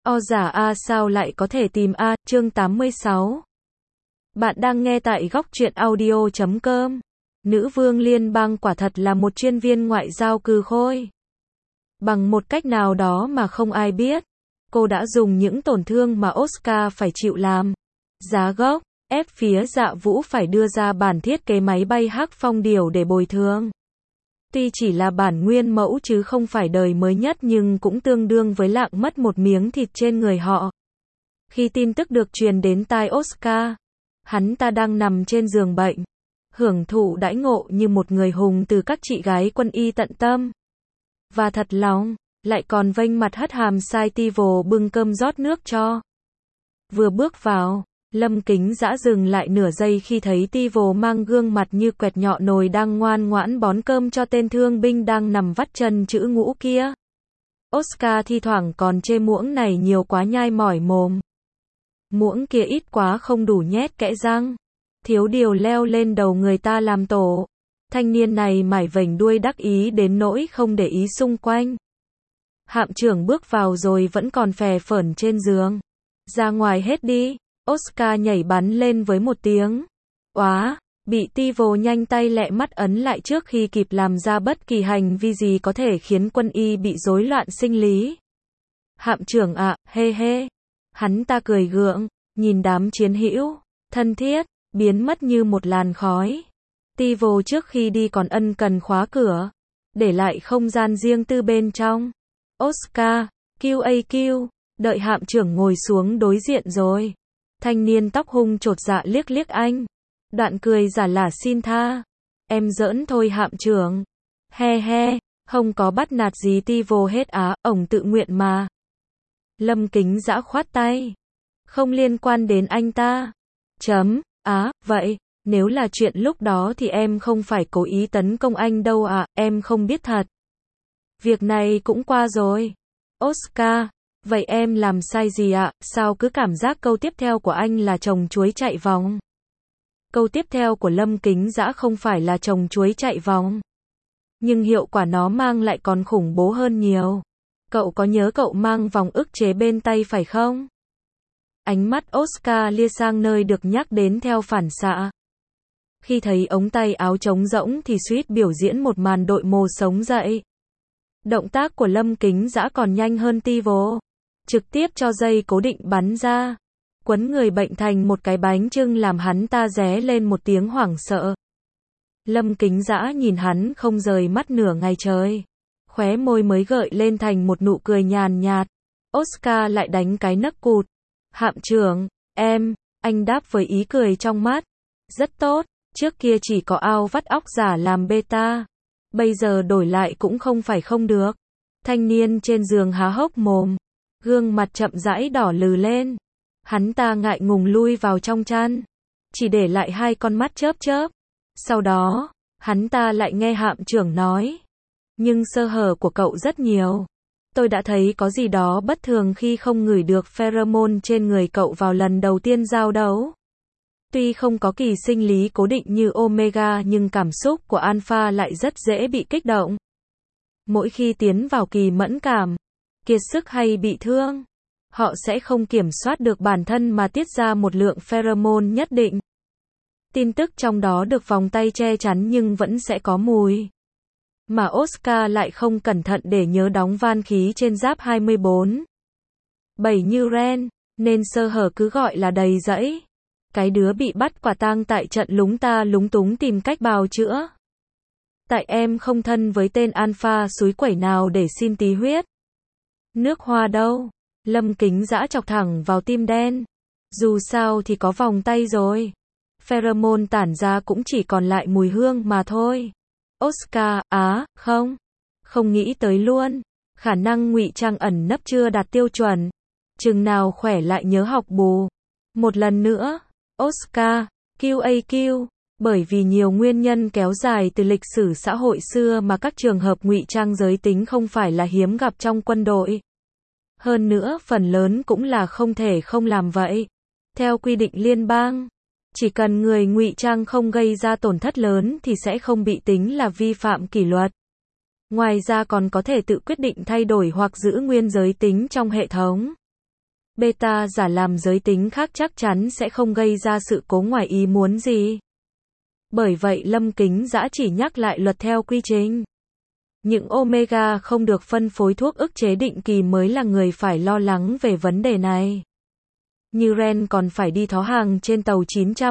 O giả A sao lại có thể tìm A, chương 86. Bạn đang nghe tại góc truyện audio.com. Nữ vương liên bang quả thật là một chuyên viên ngoại giao cừ khôi. Bằng một cách nào đó mà không ai biết, cô đã dùng những tổn thương mà Oscar phải chịu làm giá gốc, ép phía Dạ Vũ phải đưa ra bản thiết kế máy bay Hắc Phong Điểu để bồi thường. Tuy chỉ là bản nguyên mẫu chứ không phải đời mới nhất nhưng cũng tương đương với lạng mất một miếng thịt trên người họ. Khi tin tức được truyền đến tai Oscar, hắn ta đang nằm trên giường bệnh, hưởng thụ đãi ngộ như một người hùng từ các chị gái quân y tận tâm. Và thật lòng, lại còn vênh mặt hất hàm sai Tivo bưng cơm rót nước cho. Vừa bước vào, Lâm Kính Dã dừng lại nửa giây khi thấy Tivo mang gương mặt như quẹt nhọ nồi đang ngoan ngoãn bón cơm cho tên thương binh đang nằm vắt chân chữ ngũ kia. Oscar thi thoảng còn chê muỗng này nhiều quá nhai mỏi mồm. Muỗng kia ít quá không đủ nhét kẽ răng. Thiếu điều leo lên đầu người ta làm tổ. Thanh niên này mải vểnh đuôi đắc ý đến nỗi không để ý xung quanh. Hạm trưởng bước vào rồi vẫn còn phè phởn trên giường. Ra ngoài hết đi. Oscar nhảy bắn lên với một tiếng oá, bị Tivo nhanh tay lẹ mắt ấn lại trước khi kịp làm ra bất kỳ hành vi gì có thể khiến quân y bị rối loạn sinh lý. Hạm trưởng ạ, hê hê. Hắn ta cười gượng, nhìn đám chiến hữu, thân thiết, biến mất như một làn khói. Tivo trước khi đi còn ân cần khóa cửa, để lại không gian riêng tư bên trong. Oscar, QAQ, đợi hạm trưởng ngồi xuống đối diện rồi. Thanh niên tóc hung chột dạ liếc liếc anh. Đoạn cười giả lả xin tha. Em giỡn thôi hạm trưởng. He he, không có bắt nạt gì Tivo hết á, ổng tự nguyện mà. Lâm Kính Dã khoát tay. Không liên quan đến anh ta. Vậy, nếu là chuyện lúc đó thì em không phải cố ý tấn công anh đâu ạ, em không biết thật. Việc này cũng qua rồi. Oscar. Vậy em làm sai gì ạ? Sao cứ cảm giác câu tiếp theo của anh là trồng chuối chạy vòng? Câu tiếp theo của Lâm Kính Dã không phải là trồng chuối chạy vòng. Nhưng hiệu quả nó mang lại còn khủng bố hơn nhiều. Cậu có nhớ cậu mang vòng ức chế bên tay phải không? Ánh mắt Oscar lia sang nơi được nhắc đến theo phản xạ. Khi thấy ống tay áo trống rỗng thì suýt biểu diễn một màn đội mồ sống dậy. Động tác của Lâm Kính Dã còn nhanh hơn Tivo. Trực tiếp cho dây cố định bắn ra. Quấn người bệnh thành một cái bánh chưng làm hắn ta ré lên một tiếng hoảng sợ. Lâm Kính Dã nhìn hắn không rời mắt nửa ngày trời. Khóe môi mới gợi lên thành một nụ cười nhàn nhạt. Oscar lại đánh cái nấc cụt. Hạm trưởng, anh đáp với ý cười trong mắt. Rất tốt, trước kia chỉ có ao vắt óc giả làm beta. Bây giờ đổi lại cũng không phải không được. Thanh niên trên giường há hốc mồm. Gương mặt chậm rãi đỏ lừ lên. Hắn ta ngại ngùng lui vào trong chăn. Chỉ để lại hai con mắt chớp chớp. Sau đó, hắn ta lại nghe hạm trưởng nói. Nhưng sơ hở của cậu rất nhiều. Tôi đã thấy có gì đó bất thường khi không ngửi được pheromone trên người cậu vào lần đầu tiên giao đấu. Tuy không có kỳ sinh lý cố định như Omega nhưng cảm xúc của Alpha lại rất dễ bị kích động. Mỗi khi tiến vào kỳ mẫn cảm, kiệt sức hay bị thương, họ sẽ không kiểm soát được bản thân mà tiết ra một lượng pheromone nhất định. Tin tức trong đó được vòng tay che chắn nhưng vẫn sẽ có mùi. Mà Oscar lại không cẩn thận để nhớ đóng van khí trên giáp 24. 7 như Ren, nên sơ hở cứ gọi là đầy rẫy. Cái đứa bị bắt quả tang tại trận lúng ta lúng túng tìm cách bào chữa. Tại em không thân với tên Alpha xúi quẩy nào để xin tí huyết. Nước hoa đâu? Lâm Kính Dã chọc thẳng vào tim đen. Dù sao thì có vòng tay rồi. Pheromone tản ra cũng chỉ còn lại mùi hương mà thôi. Oscar, không nghĩ tới luôn. Khả năng ngụy trang ẩn nấp chưa đạt tiêu chuẩn. Chừng nào khỏe lại nhớ học bù. Một lần nữa, Oscar, QAQ. Bởi vì nhiều nguyên nhân kéo dài từ lịch sử xã hội xưa mà các trường hợp ngụy trang giới tính không phải là hiếm gặp trong quân đội. Hơn nữa, phần lớn cũng là không thể không làm vậy. Theo quy định liên bang, chỉ cần người ngụy trang không gây ra tổn thất lớn thì sẽ không bị tính là vi phạm kỷ luật. Ngoài ra còn có thể tự quyết định thay đổi hoặc giữ nguyên giới tính trong hệ thống. Beta giả làm giới tính khác chắc chắn sẽ không gây ra sự cố ngoài ý muốn gì. Bởi vậy Lâm Kính Dã chỉ nhắc lại luật theo quy trình. Những omega không được phân phối thuốc ức chế định kỳ mới là người phải lo lắng về vấn đề này. Như Ren còn phải đi thó hàng trên tàu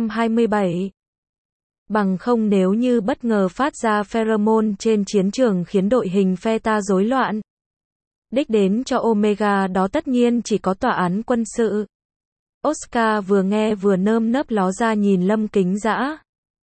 927. Bằng không nếu như bất ngờ phát ra pheromone trên chiến trường khiến đội hình Theta rối loạn. Đích đến cho omega đó tất nhiên chỉ có tòa án quân sự. Oscar vừa nghe vừa nơm nớp ló ra nhìn Lâm Kính Dã.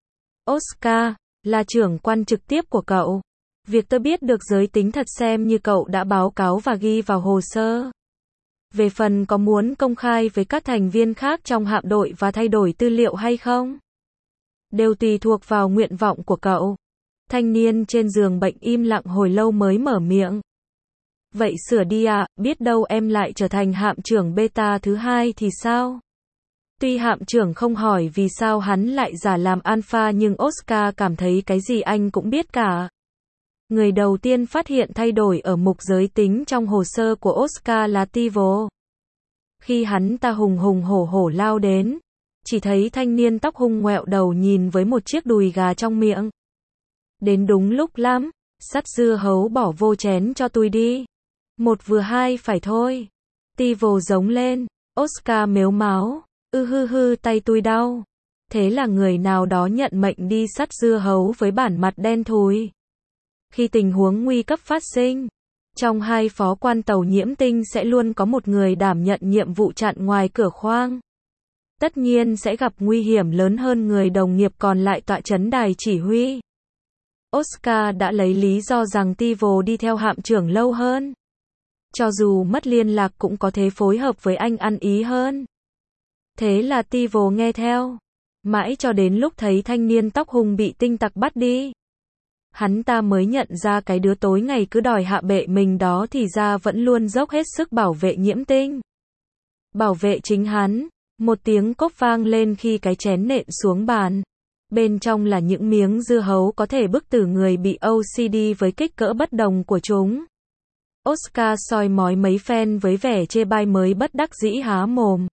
Oscar, là trưởng quan trực tiếp của cậu. Việc tôi biết được giới tính thật xem như cậu đã báo cáo và ghi vào hồ sơ. Về phần có muốn công khai với các thành viên khác trong hạm đội và thay đổi tư liệu hay không? Đều tùy thuộc vào nguyện vọng của cậu. Thanh niên trên giường bệnh im lặng hồi lâu mới mở miệng. Vậy sửa đi ạ, biết đâu em lại trở thành hạm trưởng beta thứ hai thì sao? Tuy hạm trưởng không hỏi vì sao hắn lại giả làm alpha nhưng Oscar cảm thấy cái gì anh cũng biết cả. Người đầu tiên phát hiện thay đổi ở mục giới tính trong hồ sơ của Oscar là Tivo. Khi hắn ta hùng hùng hổ hổ lao đến, chỉ thấy thanh niên tóc hung ngoẹo đầu nhìn với một chiếc đùi gà trong miệng. Đến đúng lúc lắm, sắt dưa hấu bỏ vô chén cho tôi đi. Một vừa hai phải thôi. Tivo giống lên, Oscar mếu máo, hư tay tôi đau. Thế là người nào đó nhận mệnh đi sắt dưa hấu với bản mặt đen thùi. Khi tình huống nguy cấp phát sinh, trong hai phó quan tàu Nhiễm Tinh sẽ luôn có một người đảm nhận nhiệm vụ chặn ngoài cửa khoang. Tất nhiên sẽ gặp nguy hiểm lớn hơn người đồng nghiệp còn lại tọa trấn đài chỉ huy. Oscar đã lấy lý do rằng Tivo đi theo hạm trưởng lâu hơn. Cho dù mất liên lạc cũng có thể phối hợp với anh ăn ý hơn. Thế là Tivo nghe theo. Mãi cho đến lúc thấy thanh niên tóc hung bị tinh tặc bắt đi. Hắn ta mới nhận ra cái đứa tối ngày cứ đòi hạ bệ mình đó thì ra vẫn luôn dốc hết sức bảo vệ Nhiễm Tinh. Bảo vệ chính hắn. Một tiếng cốp vang lên khi cái chén nện xuống bàn. Bên trong là những miếng dưa hấu có thể bức tử người bị OCD với kích cỡ bất đồng của chúng. Oscar soi mói mấy phen với vẻ chê bai mới bất đắc dĩ há mồm.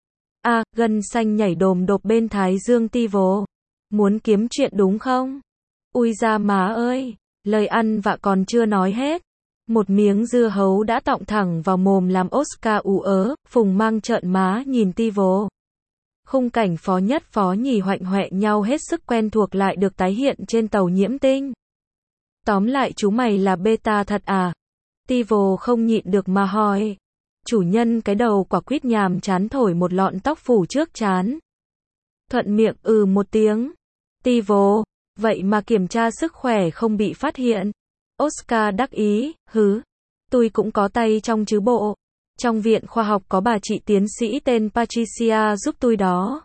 Gân xanh nhảy đồm đột bên thái dương Tivo. Muốn kiếm chuyện đúng không? Ui da má ơi, lời ăn vạ còn chưa nói hết. Một miếng dưa hấu đã tọng thẳng vào mồm làm Oscar ú ớ, phùng mang trợn má nhìn Tivo. Khung cảnh phó nhất phó nhì hoạnh hoẹ nhau hết sức quen thuộc lại được tái hiện trên tàu Nhiễm Tinh. Tóm lại chú mày là beta thật à? Tivo không nhịn được mà hỏi. Chủ nhân cái đầu quả quýt nhàm chán thổi một lọn tóc phủ trước trán. Thuận miệng một tiếng. Tivo, vậy mà kiểm tra sức khỏe không bị phát hiện. Oscar đắc ý, tôi cũng có tay trong chứ bộ. Trong viện khoa học có bà chị tiến sĩ tên Patricia giúp tôi đó.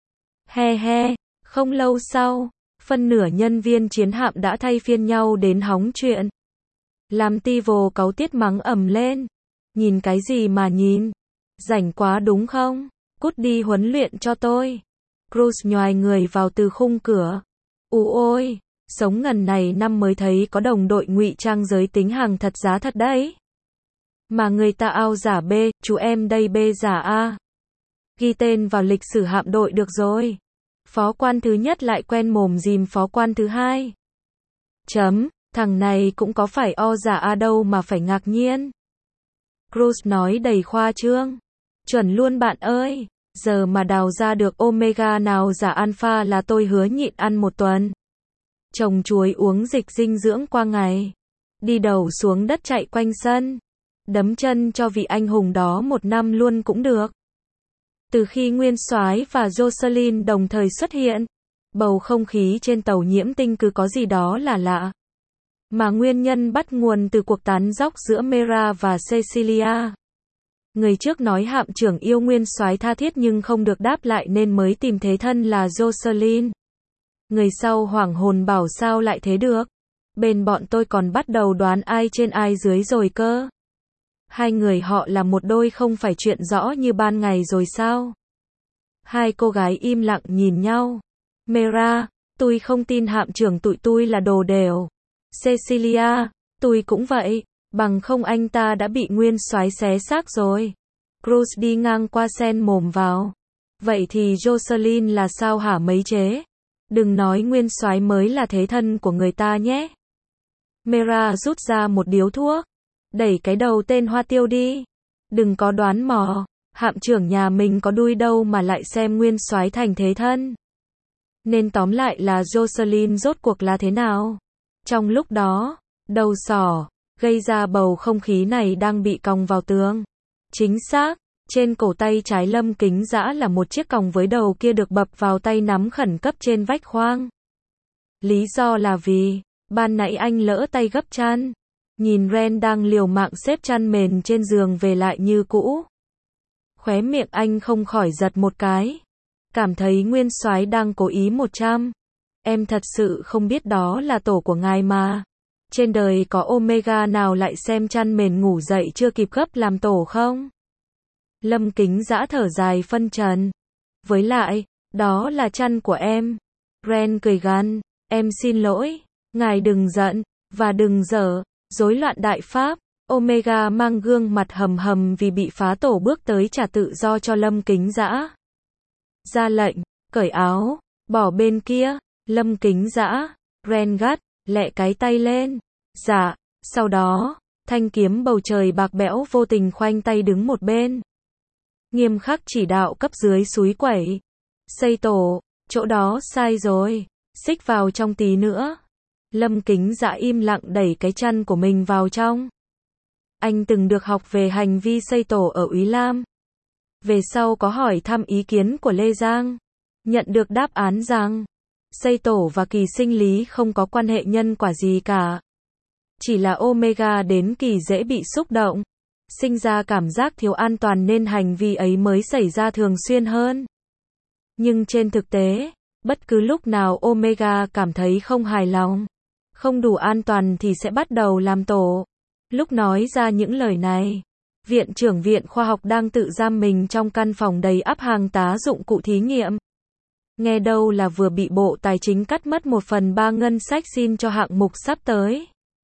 He, không lâu sau, phân nửa nhân viên chiến hạm đã thay phiên nhau đến hóng chuyện. Làm Tivo cáu tiết mắng ầm lên. Nhìn cái gì mà nhìn? Rảnh quá đúng không? Cút đi huấn luyện cho tôi. Cruz nhoài người vào từ khung cửa. Ôi, sống ngần này năm mới thấy có đồng đội ngụy trang giới tính hàng thật giá thật đấy. Mà người ta ao giả B, chú em đây B giả A. Ghi tên vào lịch sử hạm đội được rồi. Phó quan thứ nhất lại quen mồm dìm phó quan thứ hai. Thằng này cũng có phải O giả A đâu mà phải ngạc nhiên. Cruz nói đầy khoa trương. Chuẩn luôn bạn ơi, giờ mà đào ra được omega nào giả alpha là tôi hứa nhịn ăn một tuần. Trồng chuối uống dịch dinh dưỡng qua ngày. Đi đầu xuống đất chạy quanh sân. Đấm chân cho vị anh hùng đó một năm luôn cũng được. Từ khi Nguyên Soái và Jocelyn đồng thời xuất hiện, bầu không khí trên tàu Nhiễm Tinh cứ có gì đó là lạ. Mà nguyên nhân bắt nguồn từ cuộc tán dóc giữa Mera và Cecilia. Người trước nói hạm trưởng yêu Nguyên Soái tha thiết nhưng không được đáp lại nên mới tìm thế thân là Jocelyn. Người sau hoảng hồn bảo sao lại thế được. Bên bọn tôi còn bắt đầu đoán ai trên ai dưới rồi cơ. Hai người họ là một đôi không phải chuyện rõ như ban ngày rồi sao? Hai cô gái im lặng nhìn nhau. Mera, tôi không tin hạm trưởng tụi tôi là đồ đều. Cecilia, tôi cũng vậy, bằng không anh ta đã bị Nguyên Soái xé xác rồi. Cruz đi ngang qua xen mồm vào. Vậy thì Jocelyn là sao hả mấy chế? Đừng nói nguyên soái mới là thế thân của người ta nhé. Mera rút ra một điếu thuốc. Đẩy cái đầu tên Hoa Tiêu đi. Đừng có đoán mò. Hạm trưởng nhà mình có đuôi đâu mà lại xem nguyên soái thành thế thân. Nên tóm lại là Jocelyn rốt cuộc là thế nào? Trong lúc đó, đầu sỏ, gây ra bầu không khí này đang bị còng vào tường. Chính xác, trên cổ tay trái Lâm Kính Dã là một chiếc còng với đầu kia được bập vào tay nắm khẩn cấp trên vách khoang. Lý do là vì, ban nãy anh lỡ tay gấp chăn. Nhìn Ren đang liều mạng xếp chăn mền trên giường về lại như cũ. Khóe miệng anh không khỏi giật một cái. Cảm thấy nguyên soái đang cố ý 100. Em thật sự không biết đó là tổ của ngài mà. Trên đời có Omega nào lại xem chăn mền ngủ dậy chưa kịp gấp làm tổ không? Lâm Kính Dã thở dài phân trần. Với lại, đó là chăn của em. Ren cười gằn, em xin lỗi, ngài đừng giận, và đừng dở, rối loạn đại pháp. Omega mang gương mặt hầm hầm vì bị phá tổ bước tới trả tự do cho Lâm Kính Dã. Ra lệnh, cởi áo, bỏ bên kia, Lâm Kính Dã, Ren gắt, lẹ cái tay lên. Dạ, sau đó, thanh kiếm bầu trời bạc bẽo vô tình khoanh tay đứng một bên. Nghiêm khắc chỉ đạo cấp dưới xúi quẩy. Xây tổ, chỗ đó sai rồi, xích vào trong tí nữa. Lâm Kính Dã im lặng đẩy cái chăn của mình vào trong. Anh từng được học về hành vi xây tổ ở Úy Lam. Về sau có hỏi thăm ý kiến của Lê Giang. Nhận được đáp án rằng, xây tổ và kỳ sinh lý không có quan hệ nhân quả gì cả. Chỉ là Omega đến kỳ dễ bị xúc động. Sinh ra cảm giác thiếu an toàn nên hành vi ấy mới xảy ra thường xuyên hơn. Nhưng trên thực tế, bất cứ lúc nào Omega cảm thấy không hài lòng, không đủ an toàn thì sẽ bắt đầu làm tổ. Lúc nói ra những lời này, Viện trưởng Viện Khoa học đang tự giam mình trong căn phòng đầy ắp hàng tá dụng cụ thí nghiệm. Nghe đâu là vừa bị Bộ Tài chính cắt mất 1/3 ngân sách xin cho hạng mục sắp tới.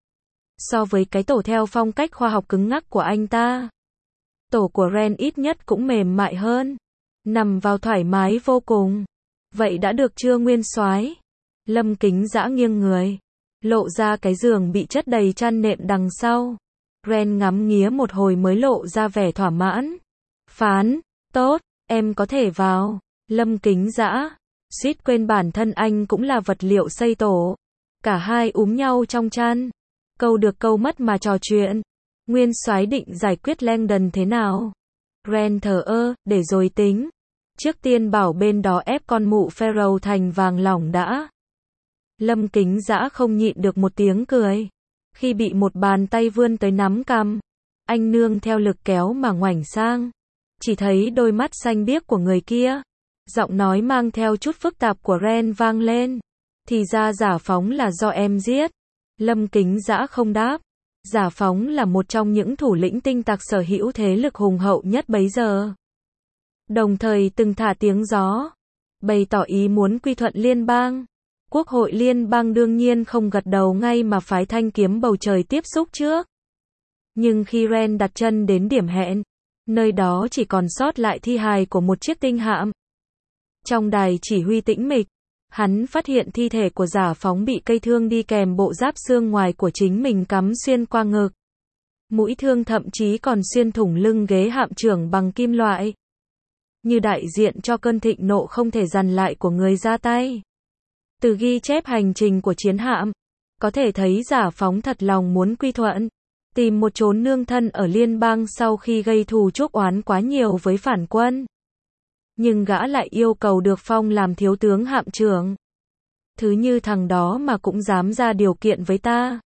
So với cái tổ theo phong cách khoa học cứng ngắc của anh ta, tổ của Ren ít nhất cũng mềm mại hơn, nằm vào thoải mái vô cùng. Vậy đã được chưa nguyên soái? Lâm Kính Dã nghiêng người, lộ ra cái giường bị chất đầy chăn nệm đằng sau. Ren ngắm nghía một hồi mới lộ ra vẻ thỏa mãn. Phán, tốt, em có thể vào. Lâm Kính Dã, suýt quên bản thân anh cũng là vật liệu xây tổ. Cả hai úm nhau trong chăn. Câu được câu mất mà trò chuyện. Nguyên soái định giải quyết Langdon thế nào? Ren thờ ơ, để rồi tính. Trước tiên bảo bên đó ép con mụ Pharaoh thành vàng lỏng đã. Lâm Kính Dã không nhịn được một tiếng cười. Khi bị một bàn tay vươn tới nắm cằm, anh nương theo lực kéo mà ngoảnh sang. Chỉ thấy đôi mắt xanh biếc của người kia. Giọng nói mang theo chút phức tạp của Ren vang lên. Thì ra Giả Phóng là do em giết. Lâm Kính Dã không đáp. Giả Phóng là một trong những thủ lĩnh tinh tặc sở hữu thế lực hùng hậu nhất bấy giờ. Đồng thời từng thả tiếng gió, bày tỏ ý muốn quy thuận liên bang. Quốc hội liên bang đương nhiên không gật đầu ngay mà phái thanh kiếm bầu trời tiếp xúc trước. Nhưng khi Ren đặt chân đến điểm hẹn, nơi đó chỉ còn sót lại thi hài của một chiếc tinh hạm. Trong đài chỉ huy tĩnh mịch, hắn phát hiện thi thể của Giả Phóng bị cây thương đi kèm bộ giáp xương ngoài của chính mình cắm xuyên qua ngực. Mũi thương thậm chí còn xuyên thủng lưng ghế hạm trưởng bằng kim loại. Như đại diện cho cơn thịnh nộ không thể dằn lại của người ra tay. Từ ghi chép hành trình của chiến hạm, có thể thấy Giả Phóng thật lòng muốn quy thuận, tìm một chốn nương thân ở liên bang sau khi gây thù chuốc oán quá nhiều với phản quân. Nhưng gã lại yêu cầu được phong làm thiếu tướng hạm trưởng. Thứ như thằng đó mà cũng dám ra điều kiện với ta.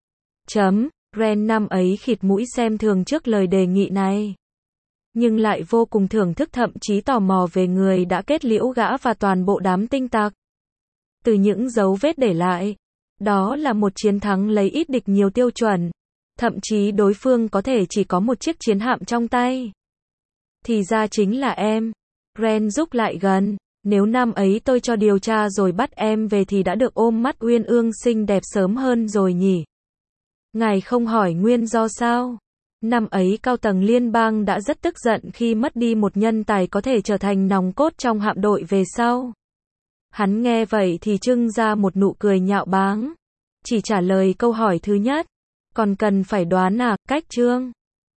Ren năm ấy khịt mũi xem thường trước lời đề nghị này. Nhưng lại vô cùng thưởng thức thậm chí tò mò về người đã kết liễu gã và toàn bộ đám tinh tặc. Từ những dấu vết để lại, đó là một chiến thắng lấy ít địch nhiều tiêu chuẩn. Thậm chí đối phương có thể chỉ có một chiếc chiến hạm trong tay. Thì ra chính là em. Ren rúc lại gần. Nếu năm ấy tôi cho điều tra rồi bắt em về thì đã được ôm mắt uyên ương xinh đẹp sớm hơn rồi nhỉ. Ngài không hỏi nguyên do sao? Năm ấy cao tầng liên bang đã rất tức giận khi mất đi một nhân tài có thể trở thành nòng cốt trong hạm đội về sau. Hắn nghe vậy thì trưng ra một nụ cười nhạo báng. Chỉ trả lời câu hỏi thứ nhất. Còn cần phải đoán à, cách Trương?